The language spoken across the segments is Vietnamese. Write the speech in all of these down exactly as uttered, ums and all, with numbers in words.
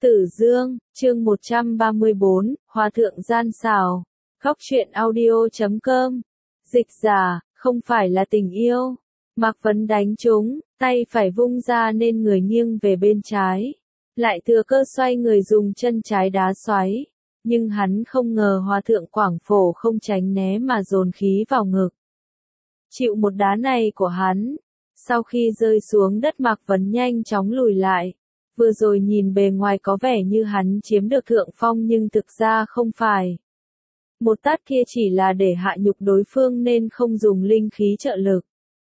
Tử Dương, chương một trăm ba mươi bốn, Hòa thượng gian xảo. Góc truyện audio chấm com. Dịch giả, không phải là tình yêu. Mạc Vấn đánh trúng, tay phải vung ra nên người nghiêng về bên trái. Lại thừa cơ xoay người dùng chân trái đá xoáy. Nhưng hắn không ngờ Hòa thượng Quảng Phổ không tránh né mà dồn khí vào ngực. Chịu một đá này của hắn. Sau khi rơi xuống đất Mạc Vấn nhanh chóng lùi lại. Vừa rồi nhìn bề ngoài có vẻ như hắn chiếm được thượng phong nhưng thực ra không phải. Một tát kia chỉ là để hạ nhục đối phương nên không dùng linh khí trợ lực.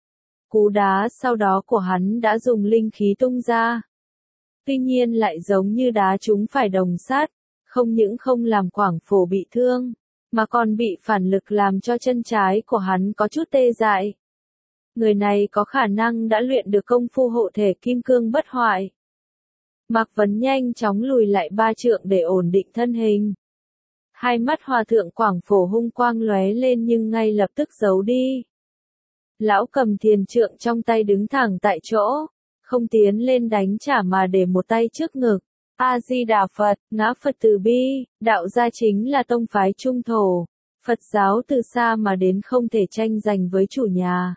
Cú đá sau đó của hắn đã dùng linh khí tung ra. Tuy nhiên lại giống như đá trúng phải đồng sát, không những không làm Quảng Phổ bị thương, mà còn bị phản lực làm cho chân trái của hắn có chút tê dại. Người này có khả năng đã luyện được công phu hộ thể kim cương bất hoại. Mạc Vấn nhanh chóng lùi lại ba trượng để ổn định thân hình. Hai mắt Hòa thượng Quảng Phổ hung quang lóe lên nhưng ngay lập tức giấu đi. Lão cầm thiền trượng trong tay đứng thẳng tại chỗ, không tiến lên đánh trả mà để một tay trước ngực. A-di-đà Phật, ngã Phật từ bi, đạo gia chính là tông phái trung thổ. Phật giáo từ xa mà đến không thể tranh giành với chủ nhà.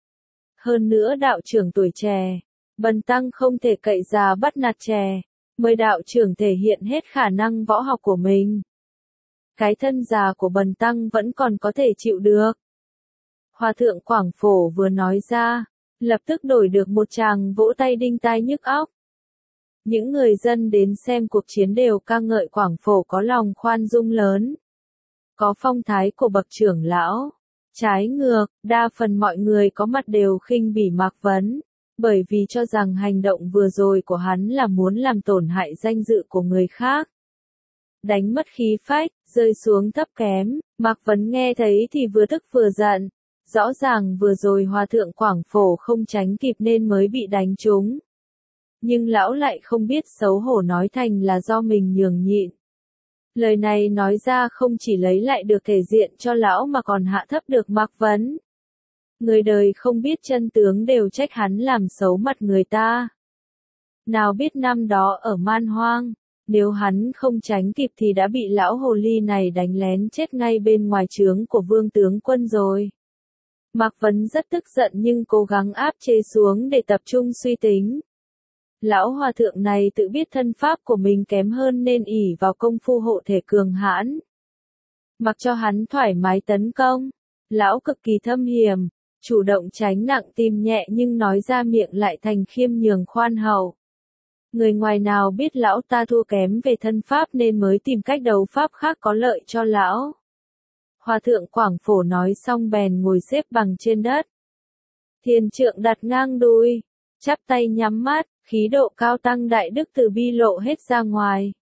Hơn nữa đạo trưởng tuổi trẻ. Bần tăng không thể cậy già bắt nạt trẻ, mời đạo trưởng thể hiện hết khả năng võ học của mình. Cái thân già của bần tăng vẫn còn có thể chịu được. Hòa thượng Quảng Phổ vừa nói ra, lập tức đổi được một tràng vỗ tay đinh tai nhức óc. Những người dân đến xem cuộc chiến đều ca ngợi Quảng Phổ có lòng khoan dung lớn, có phong thái của bậc trưởng lão. Trái ngược, đa phần mọi người có mặt đều khinh bỉ Mạc Vấn. Bởi vì cho rằng hành động vừa rồi của hắn là muốn làm tổn hại danh dự của người khác. Đánh mất khí phách, rơi xuống thấp kém, Mạc Vấn nghe thấy thì vừa tức vừa giận. Rõ ràng vừa rồi Hòa thượng Quảng Phổ không tránh kịp nên mới bị đánh trúng. Nhưng lão lại không biết xấu hổ nói thành là do mình nhường nhịn. Lời này nói ra không chỉ lấy lại được thể diện cho lão mà còn hạ thấp được Mạc Vấn. Người đời không biết chân tướng đều trách hắn làm xấu mặt người ta. Nào biết năm đó ở Man Hoang, nếu hắn không tránh kịp thì đã bị lão hồ ly này đánh lén chết ngay bên ngoài trướng của Vương tướng quân rồi. Mạc Vấn rất tức giận nhưng cố gắng áp chế xuống để tập trung suy tính. Lão hòa thượng này tự biết thân pháp của mình kém hơn nên ỷ vào công phu hộ thể cường hãn. Mặc cho hắn thoải mái tấn công, lão cực kỳ thâm hiểm. Chủ động tránh nặng tim nhẹ nhưng nói ra miệng lại thành khiêm nhường khoan hậu. Người ngoài nào biết lão ta thua kém về thân pháp nên mới tìm cách đấu pháp khác có lợi cho lão. Hòa thượng Quảng Phổ nói xong bèn ngồi xếp bằng trên đất. Thiền trượng đặt ngang đùi, chắp tay nhắm mắt, khí độ cao tăng đại đức từ bi lộ hết ra ngoài.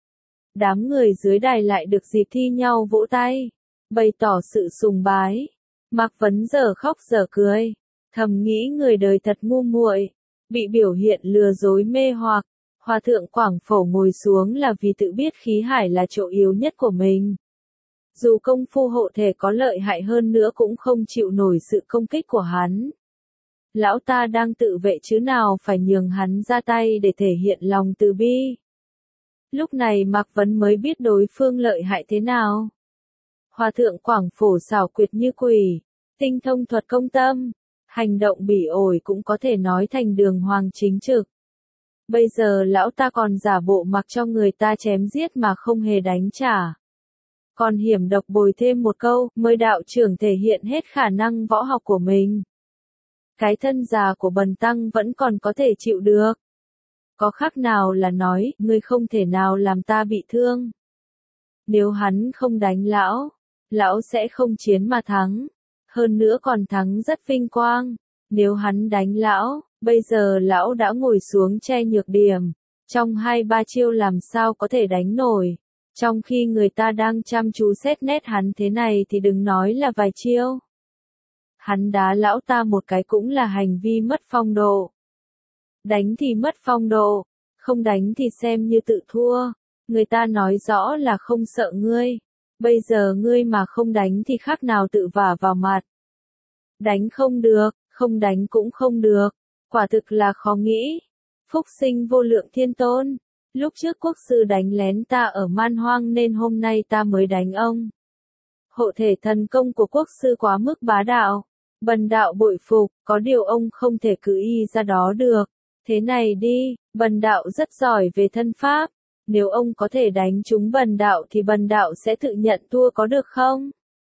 Đám người dưới đài lại được dịp thi nhau vỗ tay, bày tỏ sự sùng bái. Mạc Vấn giờ khóc giờ cười, thầm nghĩ người đời thật ngu muội, bị biểu hiện lừa dối mê hoặc. Hòa thượng Quảng Phổ ngồi xuống là vì tự biết khí hải là chỗ yếu nhất của mình. Dù công phu hộ thể có lợi hại hơn nữa cũng không chịu nổi sự công kích của hắn. Lão ta đang tự vệ chứ nào phải nhường hắn ra tay để thể hiện lòng từ bi. Lúc này Mạc Vấn mới biết đối phương lợi hại thế nào. Hòa thượng Quảng Phổ xảo quyệt như quỷ, tinh thông thuật công tâm, hành động bỉ ổi cũng có thể nói thành đường hoàng chính trực. Bây giờ lão ta còn giả bộ mặc cho người ta chém giết mà không hề đánh trả. Còn hiểm độc bồi thêm một câu, mời đạo trưởng thể hiện hết khả năng võ học của mình. Cái thân già của bần tăng vẫn còn có thể chịu được. Có khác nào là nói, ngươi không thể nào làm ta bị thương. Nếu hắn không đánh lão, lão sẽ không chiến mà thắng. Hơn nữa còn thắng rất vinh quang. Nếu hắn đánh lão, bây giờ lão đã ngồi xuống che nhược điểm. Trong hai ba chiêu làm sao có thể đánh nổi. Trong khi người ta đang chăm chú xét nét hắn thế này thì đừng nói là vài chiêu. Hắn đá lão ta một cái cũng là hành vi mất phong độ. Đánh thì mất phong độ, không đánh thì xem như tự thua. Người ta nói rõ là không sợ ngươi. Bây giờ ngươi mà không đánh thì khác nào tự vả vào mặt. Đánh không được, không đánh cũng không được. Quả thực là khó nghĩ. Phúc sinh vô lượng thiên tôn. Lúc trước quốc sư đánh lén ta ở man hoang nên hôm nay ta mới đánh ông. Hộ thể thần công của quốc sư quá mức bá đạo. Bần đạo bội phục, có điều ông không thể cứ y ra đó được. Thế này đi, bần đạo rất giỏi về thân pháp. Nếu ông có thể đánh trúng bần đạo thì bần đạo sẽ tự nhận thua có được không?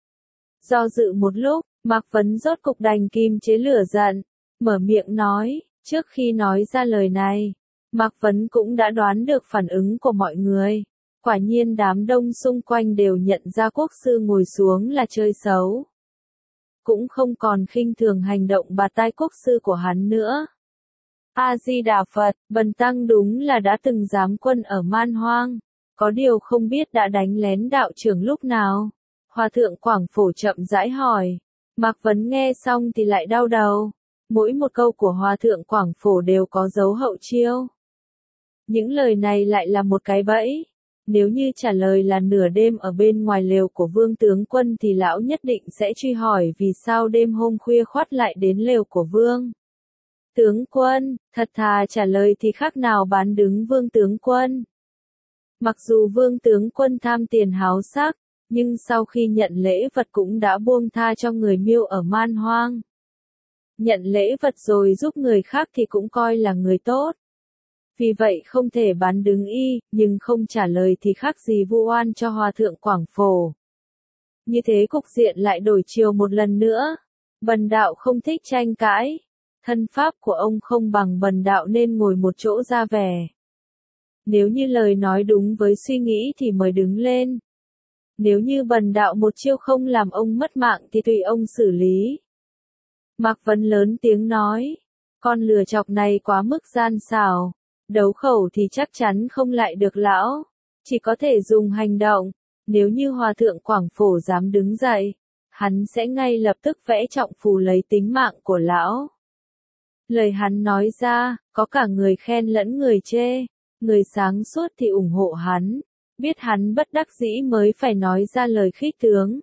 Do dự một lúc, Mạc Vấn rốt cục đành kìm chế lửa giận, mở miệng nói. Trước khi nói ra lời này, Mạc Vấn cũng đã đoán được phản ứng của mọi người. Quả nhiên đám đông xung quanh đều nhận ra quốc sư ngồi xuống là chơi xấu. Cũng không còn khinh thường hành động bạt tai quốc sư của hắn nữa. A-di-đà Phật, bần tăng đúng là đã từng giám quân ở man hoang. Có điều không biết đã đánh lén đạo trưởng lúc nào. Hòa thượng Quảng Phổ chậm rãi hỏi. Mạc Vấn nghe xong thì lại đau đầu. Mỗi một câu của Hòa thượng Quảng Phổ đều có dấu hậu chiêu. Những lời này lại là một cái bẫy. Nếu như trả lời là nửa đêm ở bên ngoài lều của Vương tướng quân thì lão nhất định sẽ truy hỏi vì sao đêm hôm khuya khoắt lại đến lều của Vương tướng quân, thật thà trả lời thì khác nào bán đứng Vương tướng quân. Mặc dù Vương tướng quân tham tiền háo sắc, nhưng sau khi nhận lễ vật cũng đã buông tha cho người Miêu ở man hoang. Nhận lễ vật rồi giúp người khác thì cũng coi là người tốt. Vì vậy không thể bán đứng y, nhưng không trả lời thì khác gì vu oan cho Hòa thượng Quảng Phổ. Như thế cục diện lại đổi chiều một lần nữa. Bần đạo không thích tranh cãi. Thân pháp của ông không bằng bần đạo nên ngồi một chỗ ra vẻ. Nếu như lời nói đúng với suy nghĩ thì mời đứng lên. Nếu như bần đạo một chiêu không làm ông mất mạng thì tùy ông xử lý. Mạc Vấn lớn tiếng nói. Con lừa chọc này quá mức gian xảo. Đấu khẩu thì chắc chắn không lại được lão. Chỉ có thể dùng hành động. Nếu như Hòa thượng Quảng Phổ dám đứng dậy, hắn sẽ ngay lập tức vẽ trọng phù lấy tính mạng của lão. Lời hắn nói ra, có cả người khen lẫn người chê. Người sáng suốt thì ủng hộ hắn. Biết hắn bất đắc dĩ mới phải nói ra lời khích tướng.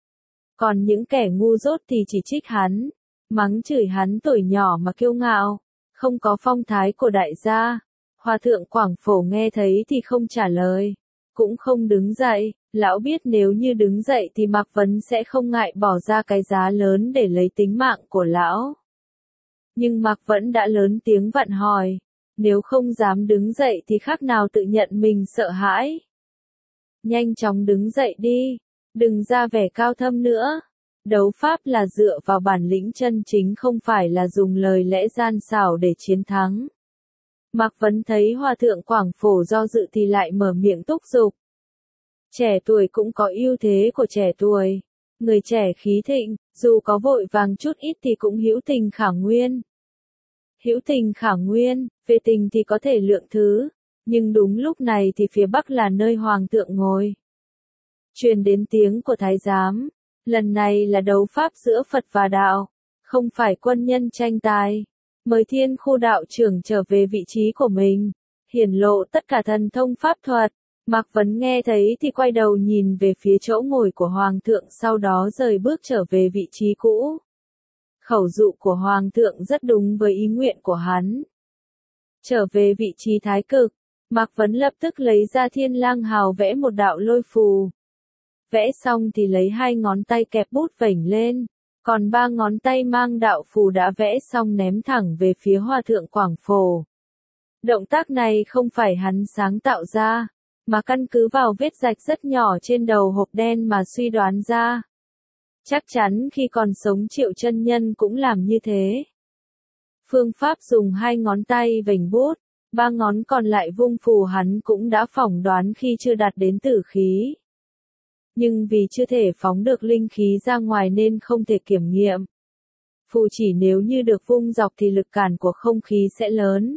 Còn những kẻ ngu dốt thì chỉ trích hắn. Mắng chửi hắn tuổi nhỏ mà kiêu ngạo. Không có phong thái của đại gia. Hòa thượng Quảng Phổ nghe thấy thì không trả lời. Cũng không đứng dậy. Lão biết nếu như đứng dậy thì Mạc Vấn sẽ không ngại bỏ ra cái giá lớn để lấy tính mạng của lão. Nhưng Mạc Vấn đã lớn tiếng vặn hỏi. Nếu không dám đứng dậy thì khác nào tự nhận mình sợ hãi. Nhanh chóng đứng dậy đi. Đừng ra vẻ cao thâm nữa. Đấu pháp là dựa vào bản lĩnh chân chính không phải là dùng lời lẽ gian xảo để chiến thắng. Mạc Vấn thấy Hòa thượng Quảng Phổ do dự thì lại mở miệng thúc giục. Trẻ tuổi cũng có ưu thế của trẻ tuổi. Người trẻ khí thịnh, dù có vội vàng chút ít thì cũng hữu tình khả nguyên. Hữu tình khả nguyên, về tình thì có thể lượng thứ. Nhưng đúng lúc này thì phía Bắc là nơi Hoàng thượng ngồi. Truyền đến tiếng của Thái giám. Lần này là đấu pháp giữa Phật và đạo. Không phải quân nhân tranh tài. Mời Thiên Khu đạo trưởng trở về vị trí của mình. Hiển lộ tất cả thần thông pháp thuật. Mạc Vấn nghe thấy thì quay đầu nhìn về phía chỗ ngồi của Hoàng thượng sau đó rời bước trở về vị trí cũ. Khẩu dụ của Hoàng thượng rất đúng với ý nguyện của hắn. Trở về vị trí thái cực, Mạc Vấn lập tức lấy ra Thiên Lang Hào vẽ một đạo lôi phù. Vẽ xong thì lấy hai ngón tay kẹp bút vểnh lên, còn ba ngón tay mang đạo phù đã vẽ xong ném thẳng về phía Hòa thượng Quảng Phổ. Động tác này không phải hắn sáng tạo ra, mà căn cứ vào vết rạch rất nhỏ trên đầu hộp đen mà suy đoán ra. Chắc chắn khi còn sống Triệu Chân Nhân cũng làm như thế. Phương pháp dùng hai ngón tay vểnh bút, ba ngón còn lại vung phù hắn cũng đã phỏng đoán khi chưa đạt đến tử khí. Nhưng vì chưa thể phóng được linh khí ra ngoài nên không thể kiểm nghiệm. Phù chỉ nếu như được vung dọc thì lực cản của không khí sẽ lớn.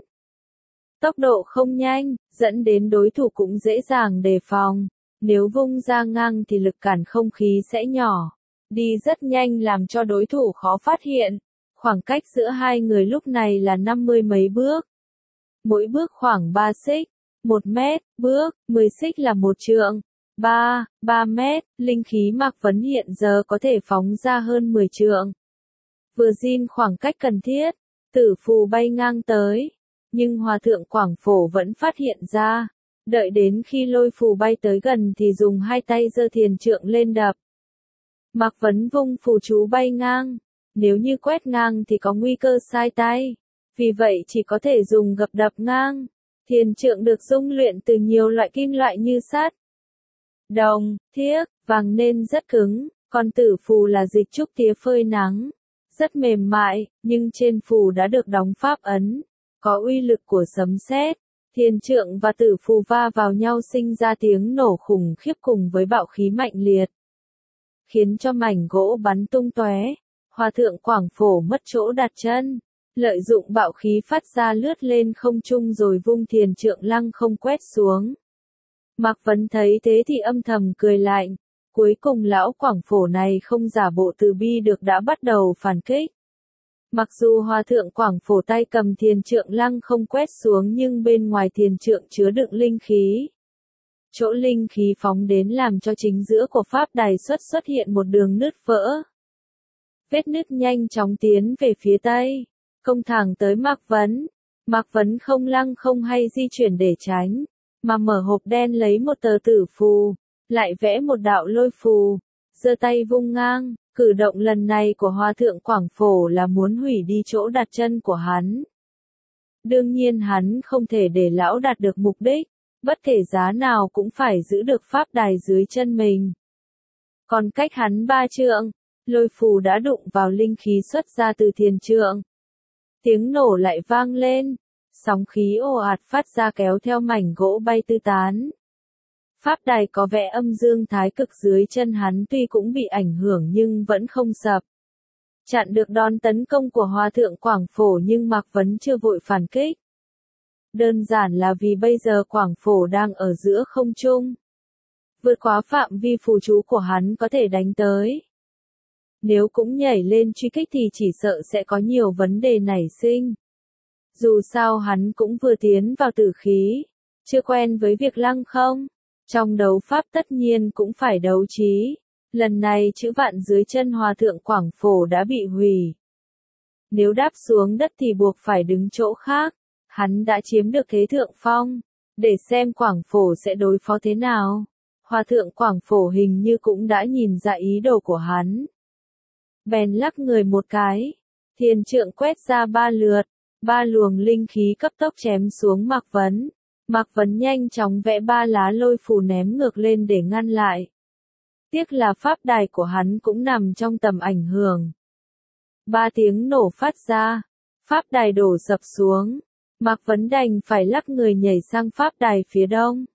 Tốc độ không nhanh, dẫn đến đối thủ cũng dễ dàng đề phòng. Nếu vung ra ngang thì lực cản không khí sẽ nhỏ. Đi rất nhanh làm cho đối thủ khó phát hiện. Khoảng cách giữa hai người lúc này là năm mươi mấy bước. Mỗi bước khoảng ba xích, một mét, bước, mười xích là một trượng. ba, ba mét, linh khí Mạc Vấn hiện giờ có thể phóng ra hơn mười trượng. Vừa zin khoảng cách cần thiết, tử phù bay ngang tới. Nhưng Hòa thượng Quảng Phổ vẫn phát hiện ra, Đợi đến khi lôi phù bay tới gần thì dùng hai tay giơ thiền trượng lên đập. Mạc Vấn vung phù chú bay ngang. Nếu như quét ngang thì có nguy cơ sai tay. Vì vậy chỉ có thể dùng gập đập ngang. Thiền trượng được dung luyện từ nhiều loại kim loại như sắt, đồng, thiếc, vàng nên rất cứng. Còn tử phù là dịch trúc tía phơi nắng. Rất mềm mại, nhưng trên phù đã được đóng pháp ấn. Có uy lực của sấm sét. Thiền trượng và tử phù va vào nhau sinh ra tiếng nổ khủng khiếp cùng với bạo khí mạnh liệt, khiến cho mảnh gỗ bắn tung tóe. Hòa thượng Quảng Phổ mất chỗ đặt chân, lợi dụng bạo khí phát ra lướt lên không trung rồi vung thiền trượng lăng không quét xuống. Mạc Vấn thấy thế thì âm thầm cười lạnh, cuối cùng lão Quảng Phổ này không giả bộ từ bi được đã bắt đầu phản kích. Mặc dù Hòa thượng Quảng Phổ tay cầm thiền trượng lăng không quét xuống nhưng bên ngoài thiền trượng chứa đựng linh khí. Chỗ linh khí phóng đến làm cho chính giữa của pháp đài xuất xuất hiện một đường nứt vỡ. Vết nứt nhanh chóng tiến về phía tây, công thẳng tới Mạc Vấn. Mạc Vấn không lăng không hay di chuyển để tránh, mà mở hộp đen lấy một tờ tử phù, lại vẽ một đạo lôi phù, giơ tay vung ngang. Cử động lần này của Hòa thượng Quảng Phổ là muốn hủy đi chỗ đặt chân của hắn. Đương nhiên hắn không thể để lão đạt được mục đích, bất kể giá nào cũng phải giữ được pháp đài dưới chân mình. Còn cách hắn ba trượng, lôi phù đã đụng vào linh khí xuất ra từ thiền trượng. Tiếng nổ lại vang lên, sóng khí ồ ạt phát ra kéo theo mảnh gỗ bay tứ tán. Pháp đài có vẽ âm dương thái cực dưới chân hắn tuy cũng bị ảnh hưởng nhưng vẫn không sập. Chặn được đòn tấn công của Hòa thượng Quảng Phổ nhưng Mạc Vấn chưa vội phản kích. Đơn giản là vì bây giờ Quảng Phổ đang ở giữa không trung. Vượt quá phạm vi phù chú của hắn có thể đánh tới. Nếu cũng nhảy lên truy kích thì chỉ sợ sẽ có nhiều vấn đề nảy sinh. Dù sao hắn cũng vừa tiến vào tử khí, chưa quen với việc lăng không. Trong đấu pháp tất nhiên cũng phải đấu trí. Lần này chữ vạn dưới chân Hòa thượng Quảng Phổ đã bị hủy. Nếu đáp xuống đất thì buộc phải đứng chỗ khác. Hắn đã chiếm được thế thượng phong. Để xem Quảng Phổ sẽ đối phó thế nào. Hòa thượng Quảng Phổ hình như cũng đã nhìn ra ý đồ của hắn. Bèn lắc người một cái. Thiền trượng quét ra ba lượt. Ba luồng linh khí cấp tốc chém xuống Mạc Vấn. Mạc Vấn nhanh chóng vẽ ba lá lôi phù ném ngược lên để ngăn lại. Tiếc là pháp đài của hắn cũng nằm trong tầm ảnh hưởng. Ba tiếng nổ phát ra, pháp đài đổ sập xuống. Mạc Vấn đành phải lắc người nhảy sang pháp đài phía đông.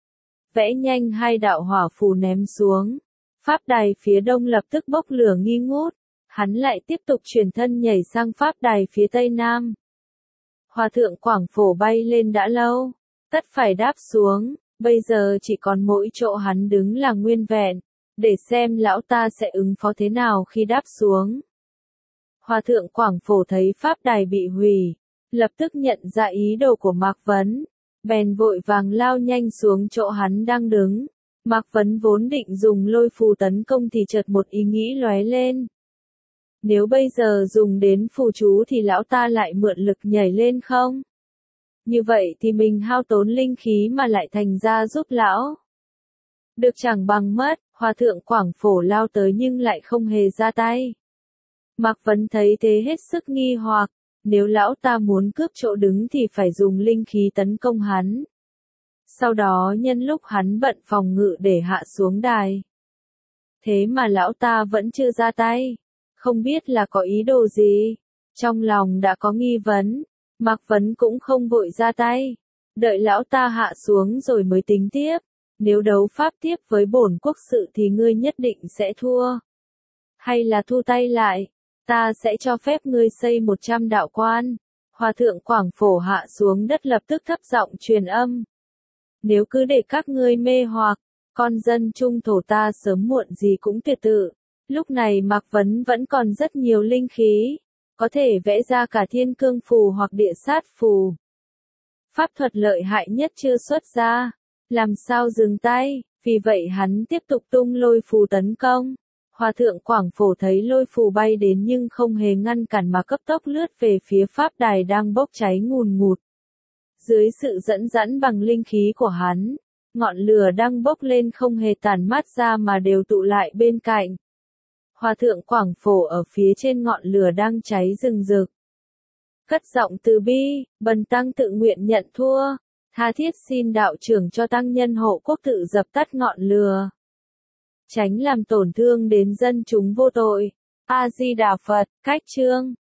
Vẽ nhanh hai đạo hỏa phù ném xuống. Pháp đài phía đông lập tức bốc lửa nghi ngút. Hắn lại tiếp tục chuyển thân nhảy sang pháp đài phía tây nam. Hòa thượng Quảng Phổ bay lên đã lâu. Tất phải đáp xuống, bây giờ chỉ còn mỗi chỗ hắn đứng là nguyên vẹn, để xem lão ta sẽ ứng phó thế nào khi đáp xuống. Hòa thượng Quảng Phổ thấy pháp đài bị hủy, lập tức nhận ra ý đồ của Mạc Vấn, bèn vội vàng lao nhanh xuống chỗ hắn đang đứng. Mạc Vấn vốn định dùng lôi phù tấn công thì chợt một ý nghĩ lóe lên. Nếu bây giờ dùng đến phù chú thì lão ta lại mượn lực nhảy lên không? Như vậy thì mình hao tốn linh khí mà lại thành ra giúp lão. Được chẳng bằng mất, Hòa thượng Quảng Phổ lao tới nhưng lại không hề ra tay. Mạc Vấn thấy thế hết sức nghi hoặc, nếu lão ta muốn cướp chỗ đứng thì phải dùng linh khí tấn công hắn. Sau đó nhân lúc hắn bận phòng ngự để hạ xuống đài. Thế mà lão ta vẫn chưa ra tay, không biết là có ý đồ gì. Trong lòng đã có nghi vấn. Mạc Vấn cũng không vội ra tay, đợi lão ta hạ xuống rồi mới tính tiếp. Nếu đấu pháp tiếp với bổn quốc sự thì ngươi nhất định sẽ thua. Hay là thu tay lại, ta sẽ cho phép ngươi xây một trăm đạo quan. Hòa thượng Quảng Phổ hạ xuống đất lập tức thấp giọng truyền âm. Nếu cứ để các ngươi mê hoặc, con dân trung thổ ta sớm muộn gì cũng tuyệt tự. Lúc này Mạc Vấn vẫn còn rất nhiều linh khí. Có thể vẽ ra cả thiên cương phù hoặc địa sát phù. Pháp thuật lợi hại nhất chưa xuất ra. Làm sao dừng tay, vì vậy hắn tiếp tục tung lôi phù tấn công. Hòa thượng Quảng Phổ thấy lôi phù bay đến nhưng không hề ngăn cản mà cấp tốc lướt về phía pháp đài đang bốc cháy ngùn ngụt. Dưới sự dẫn dẫn bằng linh khí của hắn, ngọn lửa đang bốc lên không hề tản mát ra mà đều tụ lại bên cạnh. Hòa thượng Quảng Phổ ở phía trên ngọn lửa đang cháy rừng rực. Cất giọng từ bi, bần tăng tự nguyện nhận thua, tha thiết xin đạo trưởng cho tăng nhân hộ quốc tự dập tắt ngọn lửa, tránh làm tổn thương đến dân chúng vô tội. A Di Đà Phật. Cách chương